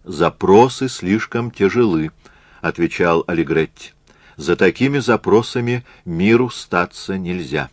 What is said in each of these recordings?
запросы слишком тяжелы, — отвечал Аллегретти. За такими запросами миру статься нельзя.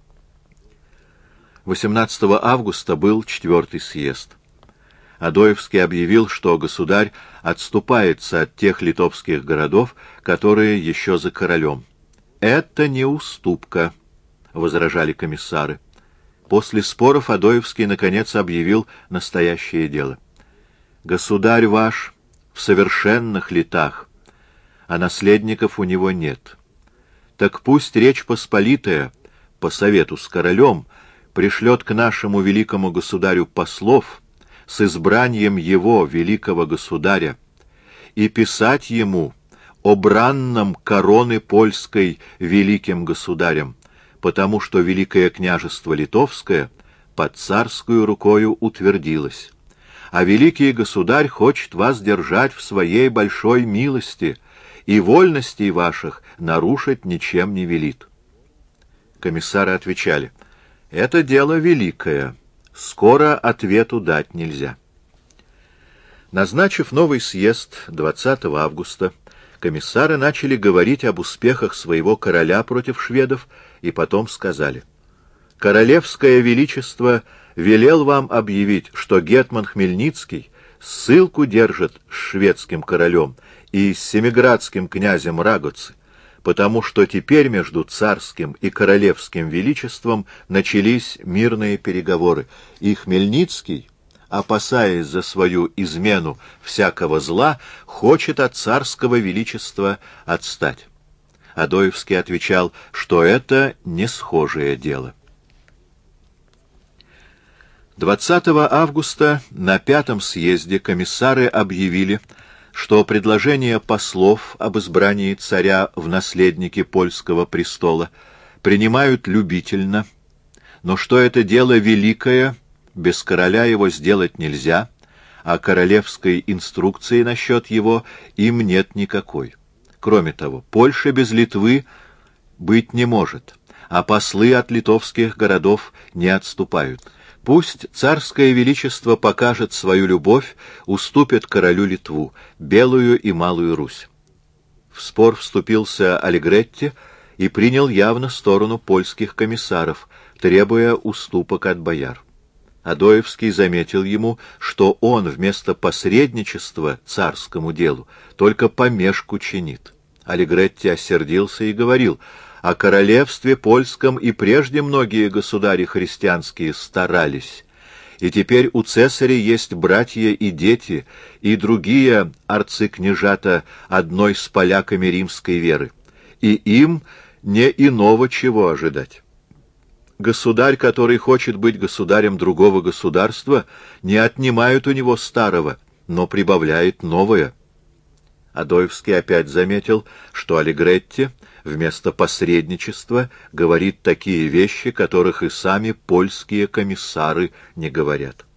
18 августа был 4-й съезд. Адоевский объявил, что государь отступается от тех литовских городов, которые еще за королем. «Это не уступка», — возражали комиссары. После споров Адоевский наконец объявил настоящее дело. «Государь ваш в совершенных летах, а наследников у него нет. Так пусть Речь Посполитая, по совету с королем, пришлет к нашему великому государю послов с избранием его, великого государя, и писать ему о бранном короны польской великим государем, потому что Великое княжество Литовское под царскую рукою утвердилось. А великий государь хочет вас держать в своей большой милости, и вольностей ваших нарушить ничем не велит». Комиссары отвечали: «Это дело великое, скоро ответу дать нельзя». Назначив новый съезд 20 августа, комиссары начали говорить об успехах своего короля против шведов и потом сказали: «Королевское величество велел вам объявить, что гетман Хмельницкий ссылку держит с шведским королем и с семиградским князем Рагоцы, потому что теперь между царским и королевским величеством начались мирные переговоры, и Хмельницкий, опасаясь за свою измену всякого зла, хочет от царского величества отстать». Адоевский отвечал, что это не схожее дело. 20 августа на 5-м съезде комиссары объявили, что предложение послов об избрании царя в наследники польского престола принимают любительно, но что это дело великое, без короля его сделать нельзя, а королевской инструкции насчет его им нет никакой. Кроме того, Польша без Литвы быть не может, а послы от литовских городов не отступают. Пусть царское величество покажет свою любовь, уступит королю Литву, Белую и Малую Русь. В спор вступился Аллегретти и принял явно сторону польских комиссаров, требуя уступок от бояр. Адоевский заметил ему, что он вместо посредничества царскому делу только помешку чинит. Аллегретти осердился и говорил: «О королевстве польском и прежде многие государи христианские старались, и теперь у цесаря есть братья и дети, и другие арцикняжата одной с поляками римской веры, и им не иного чего ожидать. Государь, который хочет быть государем другого государства, не отнимает у него старого, но прибавляет новое». Адоевский опять заметил, что Аллегретти вместо посредничества говорит такие вещи, которых и сами польские комиссары не говорят.